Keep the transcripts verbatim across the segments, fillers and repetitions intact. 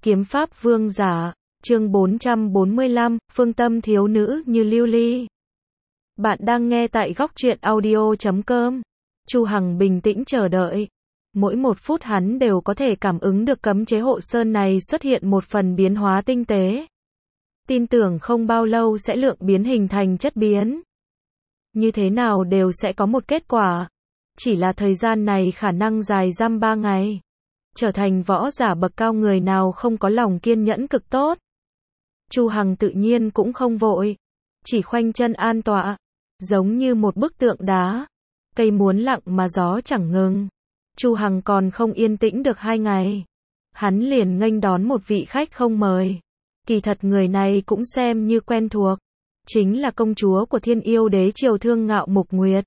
Kiếm pháp vương giả, chương bốn trăm bốn mươi lăm, phương tâm thiếu nữ như lưu ly. Bạn đang nghe tại góc truyện audio chấm com. Chu Hằng bình tĩnh chờ đợi. Mỗi một phút hắn đều có thể cảm ứng được cấm chế hộ sơn này xuất hiện một phần biến hóa tinh tế. Tin tưởng không bao lâu sẽ lượng biến hình thành chất biến. Như thế nào đều sẽ có một kết quả. Chỉ là thời gian này khả năng dài dăm ba ngày. Trở thành võ giả bậc cao người nào không có lòng kiên nhẫn cực tốt. Chu Hằng tự nhiên cũng không vội. Chỉ khoanh chân an tọa. Giống như một bức tượng đá. Cây muốn lặng mà gió chẳng ngừng. Chu Hằng còn không yên tĩnh được hai ngày. Hắn liền nghênh đón một vị khách không mời. Kỳ thật người này cũng xem như quen thuộc. Chính là công chúa của Thiên Yêu Đế Triều Thương Ngạo Mục Nguyệt.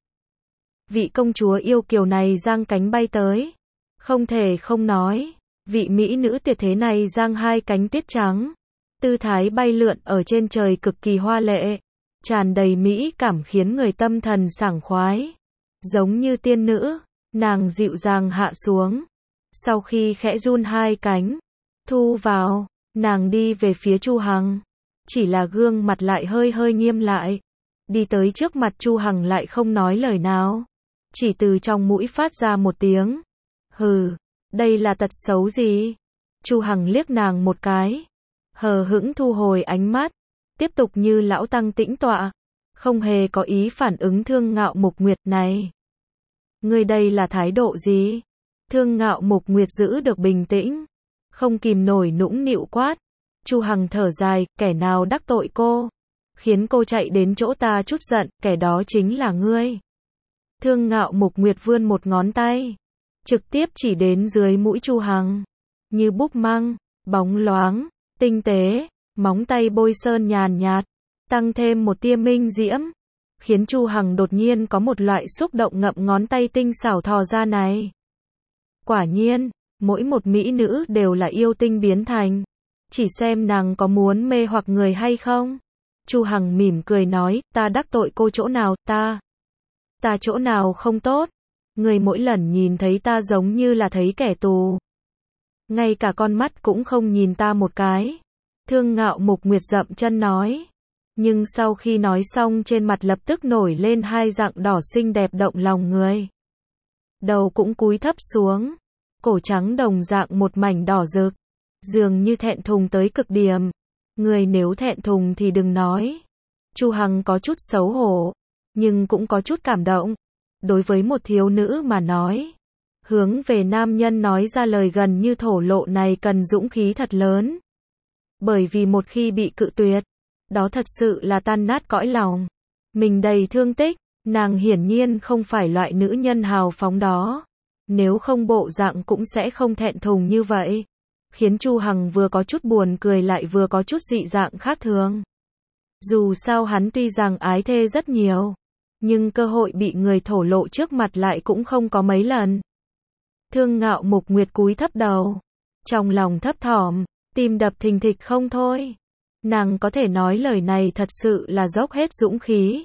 Vị công chúa yêu kiều này giang cánh bay tới. Không thể không nói, vị mỹ nữ tuyệt thế này giang hai cánh tuyết trắng. Tư thái bay lượn ở trên trời cực kỳ hoa lệ. Tràn đầy mỹ cảm khiến người tâm thần sảng khoái. Giống như tiên nữ, nàng dịu dàng hạ xuống. Sau khi khẽ run hai cánh, thu vào, nàng đi về phía Chu Hằng. Chỉ là gương mặt lại hơi hơi nghiêm lại. Đi tới trước mặt Chu Hằng lại không nói lời nào. Chỉ từ trong mũi phát ra một tiếng. Hừ, đây là tật xấu gì? Chu Hằng liếc nàng một cái. Hờ hững thu hồi ánh mắt. Tiếp tục như lão tăng tĩnh tọa. Không hề có ý phản ứng Thương Ngạo Mục Nguyệt này. Ngươi đây là thái độ gì? Thương Ngạo Mục Nguyệt giữ được bình tĩnh. Không kìm nổi nũng nịu quát. Chu Hằng thở dài, kẻ nào đắc tội cô? Khiến cô chạy đến chỗ ta chút giận, kẻ đó chính là ngươi. Thương Ngạo Mục Nguyệt vươn một ngón tay. Trực tiếp chỉ đến dưới mũi Chu Hằng. Như búp măng, bóng loáng, tinh tế, móng tay bôi sơn nhàn nhạt. Tăng thêm một tia minh diễm. Khiến Chu Hằng đột nhiên có một loại xúc động ngậm ngón tay tinh xảo thò ra này. Quả nhiên, mỗi một mỹ nữ đều là yêu tinh biến thành. Chỉ xem nàng có muốn mê hoặc người hay không. Chu Hằng mỉm cười nói, ta đắc tội cô chỗ nào, ta. Ta chỗ nào không tốt. Người mỗi lần nhìn thấy ta giống như là thấy kẻ tù. Ngay cả con mắt cũng không nhìn ta một cái. Thương Ngạo Mục Nguyệt dậm chân nói. Nhưng sau khi nói xong trên mặt lập tức nổi lên hai dạng đỏ xinh đẹp động lòng người. Đầu cũng cúi thấp xuống. Cổ trắng đồng dạng một mảnh đỏ rực. Dường như thẹn thùng tới cực điểm. Người nếu thẹn thùng thì đừng nói. Chu Hằng có chút xấu hổ. Nhưng cũng có chút cảm động. Đối với một thiếu nữ mà nói. Hướng về nam nhân nói ra lời gần như thổ lộ này cần dũng khí thật lớn. Bởi vì một khi bị cự tuyệt. Đó thật sự là tan nát cõi lòng. Mình đầy thương tích. Nàng hiển nhiên không phải loại nữ nhân hào phóng đó. Nếu không bộ dạng cũng sẽ không thẹn thùng như vậy. Khiến Chu Hằng vừa có chút buồn cười lại vừa có chút dị dạng khác thường. Dù sao hắn tuy rằng ái thê rất nhiều. Nhưng cơ hội bị người thổ lộ trước mặt lại cũng không có mấy lần. Thương Ngạo Mục Nguyệt cúi thấp đầu. Trong lòng thấp thỏm, tim đập thình thịch không thôi. Nàng có thể nói lời này thật sự là dốc hết dũng khí.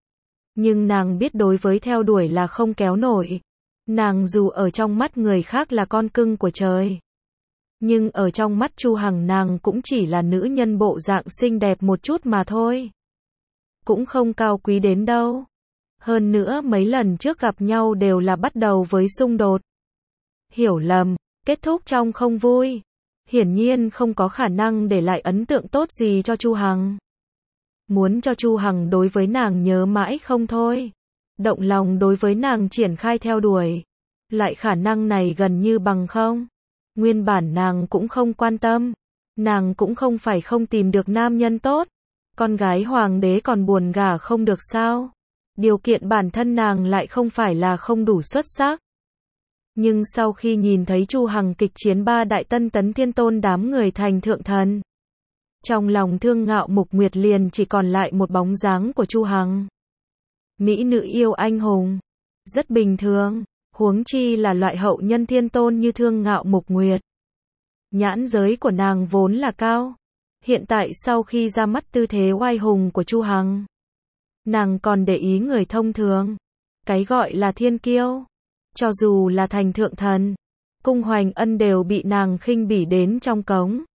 Nhưng nàng biết đối với theo đuổi là không kéo nổi. Nàng dù ở trong mắt người khác là con cưng của trời. Nhưng ở trong mắt Chu Hằng nàng cũng chỉ là nữ nhân bộ dạng xinh đẹp một chút mà thôi. Cũng không cao quý đến đâu. Hơn nữa mấy lần trước gặp nhau đều là bắt đầu với xung đột. Hiểu lầm, kết thúc trong không vui. Hiển nhiên không có khả năng để lại ấn tượng tốt gì cho Chu Hằng. Muốn cho Chu Hằng đối với nàng nhớ mãi không thôi. Động lòng đối với nàng triển khai theo đuổi. Loại khả năng này gần như bằng không. Nguyên bản nàng cũng không quan tâm. Nàng cũng không phải không tìm được nam nhân tốt. Con gái hoàng đế còn buồn gả không được sao. Điều kiện bản thân nàng lại không phải là không đủ xuất sắc. Nhưng sau khi nhìn thấy Chu Hằng kịch chiến ba đại tân tấn thiên tôn đám người thành thượng thần. Trong lòng Thương Ngạo Mục Nguyệt liền chỉ còn lại một bóng dáng của Chu Hằng. Mỹ nữ yêu anh hùng. Rất bình thường. Huống chi là loại hậu nhân thiên tôn như Thương Ngạo Mục Nguyệt. Nhãn giới của nàng vốn là cao. Hiện tại sau khi ra mắt tư thế oai hùng của Chu Hằng. Nàng còn để ý người thông thường. Cái gọi là thiên kiêu. Cho dù là thành thượng thần. Cung Hoành Ân đều bị nàng khinh bỉ đến trong cống.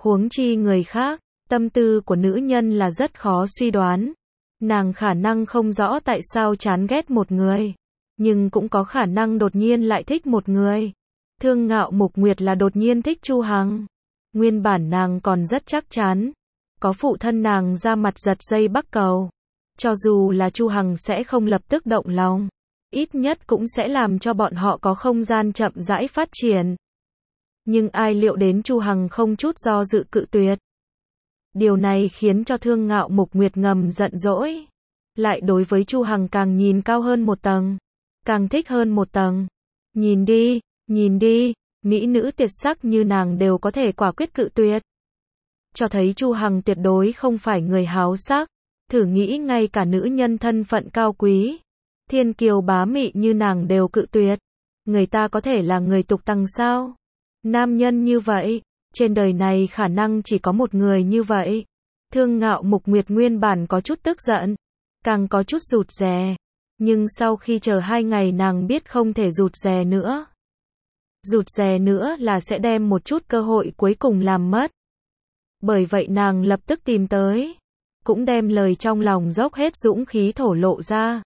Huống chi người khác, tâm tư của nữ nhân là rất khó suy đoán. Nàng khả năng không rõ tại sao chán ghét một người, nhưng cũng có khả năng đột nhiên lại thích một người. Thương Ngạo Mục Nguyệt là đột nhiên thích Chu Hằng. Nguyên bản nàng còn rất chắc chắn, có phụ thân nàng ra mặt giật dây bắc cầu, cho dù là Chu Hằng sẽ không lập tức động lòng, ít nhất cũng sẽ làm cho bọn họ có không gian chậm rãi phát triển. Nhưng ai liệu đến Chu Hằng không chút do dự cự tuyệt. Điều này khiến cho Thương Ngạo Mục Nguyệt ngầm giận dỗi, lại đối với Chu Hằng càng nhìn cao hơn một tầng, càng thích hơn một tầng. Nhìn đi, nhìn đi, mỹ nữ tuyệt sắc như nàng đều có thể quả quyết cự tuyệt, cho thấy Chu Hằng tuyệt đối không phải người háo sắc. Thử nghĩ ngay cả nữ nhân thân phận cao quý, thiên kiều bá mị như nàng đều cự tuyệt, người ta có thể là người tục tằng sao? Nam nhân như vậy, trên đời này khả năng chỉ có một người như vậy. Thương Ngạo Mục Nguyệt nguyên bản có chút tức giận, càng có chút rụt rè, nhưng sau khi chờ hai ngày nàng biết không thể rụt rè nữa. Rụt rè nữa là sẽ đem một chút cơ hội cuối cùng làm mất. Bởi vậy nàng lập tức tìm tới, cũng đem lời trong lòng dốc hết dũng khí thổ lộ ra.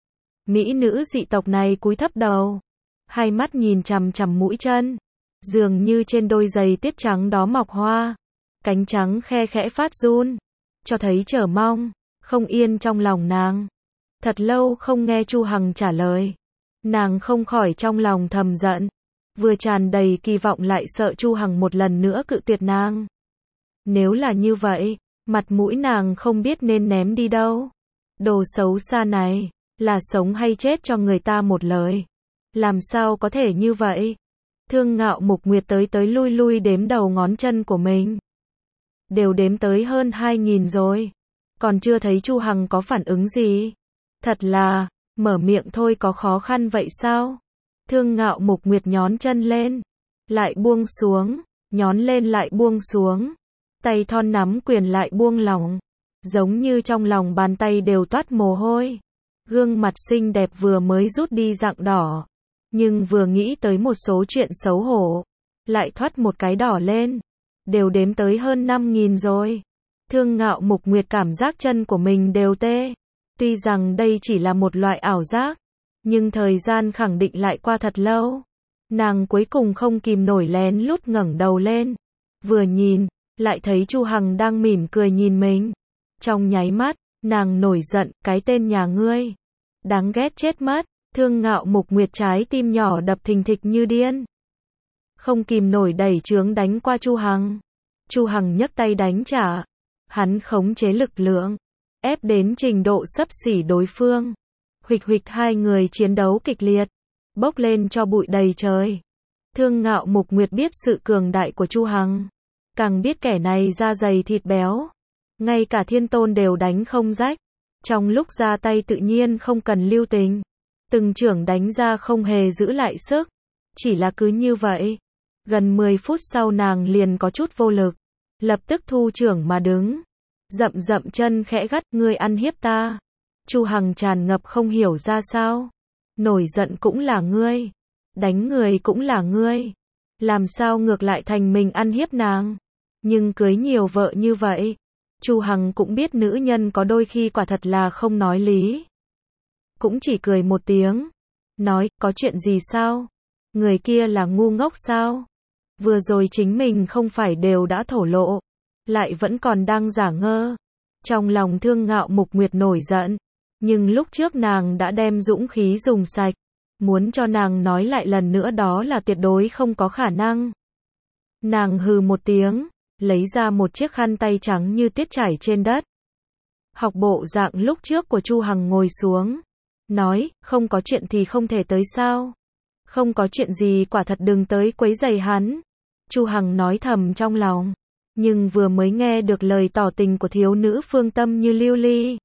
Mỹ nữ dị tộc này cúi thấp đầu, hai mắt nhìn chằm chằm mũi chân, dường như trên đôi giày tuyết trắng đó mọc hoa, cánh trắng khe khẽ phát run, cho thấy chờ mong, không yên trong lòng nàng. Thật lâu không nghe Chu Hằng trả lời, nàng không khỏi trong lòng thầm giận, vừa tràn đầy kỳ vọng lại sợ Chu Hằng một lần nữa cự tuyệt nàng. Nếu là như vậy, mặt mũi nàng không biết nên ném đi đâu. Đồ xấu xa này, là sống hay chết cho người ta một lời. Làm sao có thể như vậy? Thương Ngạo Mục Nguyệt tới tới lui lui đếm đầu ngón chân của mình. Đều đếm tới hơn hai nghìn rồi. Còn chưa thấy Chu Hằng có phản ứng gì. Thật là, mở miệng thôi có khó khăn vậy sao? Thương Ngạo Mục Nguyệt nhón chân lên, lại buông xuống, nhón lên lại buông xuống. Tay thon nắm quyền lại buông lỏng, giống như trong lòng bàn tay đều toát mồ hôi. Gương mặt xinh đẹp vừa mới rút đi rạng đỏ, nhưng vừa nghĩ tới một số chuyện xấu hổ, lại thoát một cái đỏ lên. Đều đếm tới hơn năm nghìn rồi. Thương Ngạo Mục Nguyệt cảm giác chân của mình đều tê. Tuy rằng đây chỉ là một loại ảo giác, nhưng thời gian khẳng định lại qua thật lâu. Nàng cuối cùng không kìm nổi lén lút ngẩng đầu lên, vừa nhìn, lại thấy Chu Hằng đang mỉm cười nhìn mình. Trong nháy mắt, nàng nổi giận, cái tên nhà ngươi, đáng ghét chết mất. Thương Ngạo Mục Nguyệt trái tim nhỏ đập thình thịch như điên, không kìm nổi đẩy chướng đánh qua Chu Hằng. Chu Hằng nhấc tay đánh trả, hắn khống chế lực lượng, ép đến trình độ xấp xỉ đối phương. Huỵch huỵch hai người chiến đấu kịch liệt, bốc lên cho bụi đầy trời. Thương Ngạo Mục Nguyệt biết sự cường đại của Chu Hằng, càng biết kẻ này da dày thịt béo, ngay cả thiên tôn đều đánh không rách. Trong lúc ra tay tự nhiên không cần lưu tình, từng chưởng đánh ra không hề giữ lại sức. Chỉ là cứ như vậy, gần mười phút sau nàng liền có chút vô lực, lập tức thu chưởng mà đứng, dậm dậm chân khẽ gắt, ngươi ăn hiếp ta. Chu Hằng tràn ngập không hiểu ra sao, nổi giận cũng là ngươi, đánh người cũng là ngươi, làm sao ngược lại thành mình ăn hiếp nàng. Nhưng cưới nhiều vợ như vậy, Chu Hằng cũng biết nữ nhân có đôi khi quả thật là không nói lý. Cũng chỉ cười một tiếng, nói, có chuyện gì sao? Người kia là ngu ngốc sao? Vừa rồi chính mình không phải đều đã thổ lộ, lại vẫn còn đang giả ngơ. Trong lòng Thương Ngạo Mục Nguyệt nổi giận, nhưng lúc trước nàng đã đem dũng khí dùng sạch, muốn cho nàng nói lại lần nữa đó là tuyệt đối không có khả năng. Nàng hừ một tiếng, lấy ra một chiếc khăn tay trắng như tuyết trải trên đất. Học bộ dạng lúc trước của Chu Hằng ngồi xuống, nói, không có chuyện thì không thể tới sao? Không có chuyện gì quả thật đừng tới quấy rầy hắn. Chu Hằng nói thầm trong lòng, nhưng vừa mới nghe được lời tỏ tình của thiếu nữ phương tâm như lưu ly,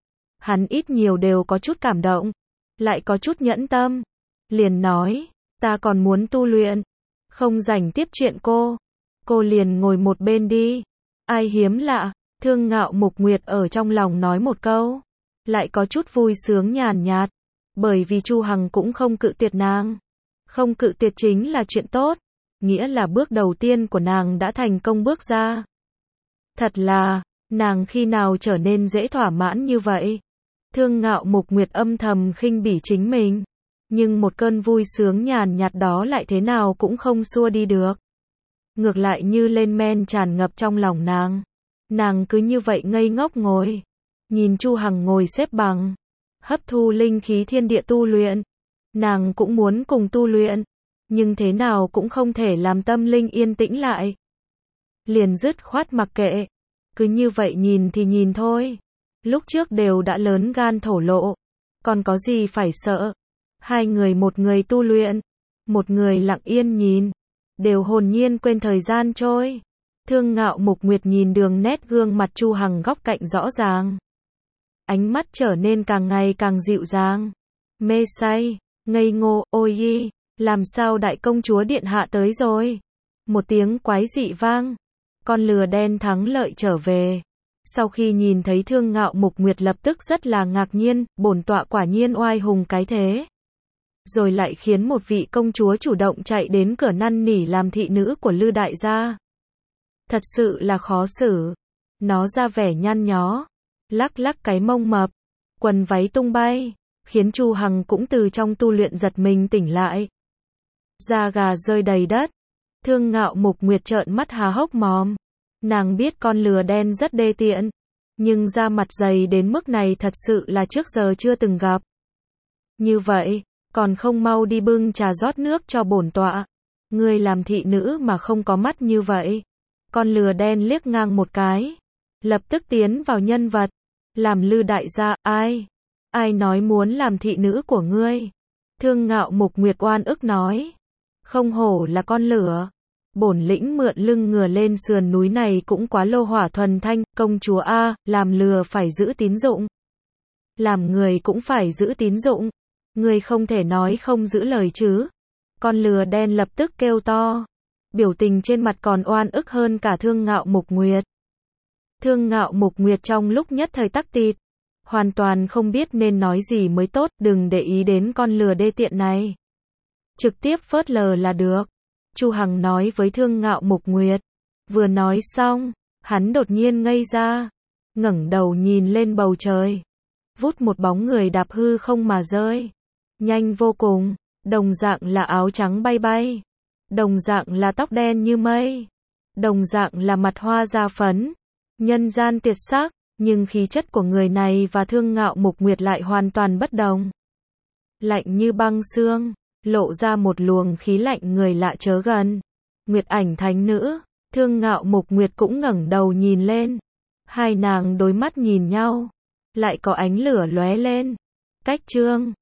hắn ít nhiều đều có chút cảm động, lại có chút nhẫn tâm. Liền nói, ta còn muốn tu luyện, không rảnh tiếp chuyện cô. Cô liền ngồi một bên đi. Ai hiếm lạ, Thương Ngạo Mục Nguyệt ở trong lòng nói một câu, lại có chút vui sướng nhàn nhạt, bởi vì Chu Hằng cũng không cự tuyệt nàng. Không cự tuyệt chính là chuyện tốt. nghĩa là bước đầu tiên của nàng đã thành công bước ra. Thật là, nàng khi nào trở nên dễ thỏa mãn như vậy? Thương Ngạo Mục Nguyệt âm thầm khinh bỉ chính mình, nhưng một cơn vui sướng nhàn nhạt đó lại thế nào cũng không xua đi được. Ngược lại như lên men tràn ngập trong lòng nàng. Nàng cứ như vậy ngây ngốc ngồi, nhìn Chu Hằng ngồi xếp bằng, hấp thu linh khí thiên địa tu luyện. Nàng cũng muốn cùng tu luyện, nhưng thế nào cũng không thể làm tâm linh yên tĩnh lại. Liền dứt khoát mặc kệ, cứ như vậy nhìn thì nhìn thôi. Lúc trước đều đã lớn gan thổ lộ, còn có gì phải sợ. Hai người, một người tu luyện, một người lặng yên nhìn, đều hồn nhiên quên thời gian trôi. Thương Ngạo Mục Nguyệt nhìn đường nét gương mặt Chu Hằng góc cạnh rõ ràng, ánh mắt trở nên càng ngày càng dịu dàng, mê say, ngây ngô. Ôi y, làm sao đại công chúa điện hạ tới rồi? Một tiếng quái dị vang, con lừa đen thắng lợi trở về. Sau khi nhìn thấy Thương Ngạo Mục Nguyệt lập tức rất là ngạc nhiên, bổn tọa quả nhiên oai hùng cái thế. Rồi lại khiến một vị công chúa chủ động chạy đến cửa năn nỉ làm thị nữ của Lư đại gia. Thật sự là khó xử. Nó ra vẻ nhăn nhó, lắc lắc cái mông mập, quần váy tung bay, khiến Chu Hằng cũng từ trong tu luyện giật mình tỉnh lại. Da gà rơi đầy đất. Thương Ngạo Mục Nguyệt trợn mắt há hốc mồm. Nàng biết con lừa đen rất đê tiện, nhưng da mặt dày đến mức này thật sự là trước giờ chưa từng gặp. Như vậy, còn không mau đi bưng trà rót nước cho bổn tọa. Ngươi làm thị nữ mà không có mắt như vậy. Con lừa đen liếc ngang một cái, lập tức tiến vào nhân vật. Làm Lư đại gia, ai? Ai nói muốn làm thị nữ của ngươi? Thương Ngạo Mục Nguyệt oan ức nói. Không hổ là con lửa. Bổn lĩnh mượn lưng ngựa lên sườn núi này cũng quá lô hỏa thuần thanh. Công chúa a, làm lừa phải giữ tín dụng. Làm người cũng phải giữ tín dụng. Ngươi không thể nói không giữ lời chứ. Con lừa đen lập tức kêu to, biểu tình trên mặt còn oan ức hơn cả Thương Ngạo Mục Nguyệt. Thương Ngạo Mục Nguyệt trong lúc nhất thời tắc tịt, hoàn toàn không biết nên nói gì mới tốt. Đừng để ý đến con lừa đê tiện này, trực tiếp phớt lờ là được. Chu Hằng nói với Thương Ngạo Mục Nguyệt. Vừa nói xong, hắn đột nhiên ngây ra, ngẩng đầu nhìn lên bầu trời. Vút một bóng người đạp hư không mà rơi, nhanh vô cùng, đồng dạng là áo trắng bay bay, đồng dạng là tóc đen như mây, đồng dạng là mặt hoa da phấn, nhân gian tuyệt sắc, nhưng khí chất của người này và Thương Ngạo Mục Nguyệt lại hoàn toàn bất đồng. Lạnh như băng xương, lộ ra một luồng khí lạnh người lạ chớ gần. Nguyệt ảnh thánh nữ, Thương Ngạo Mục Nguyệt cũng ngẩng đầu nhìn lên. Hai nàng đối mắt nhìn nhau, lại có ánh lửa lóe lên. Cách chương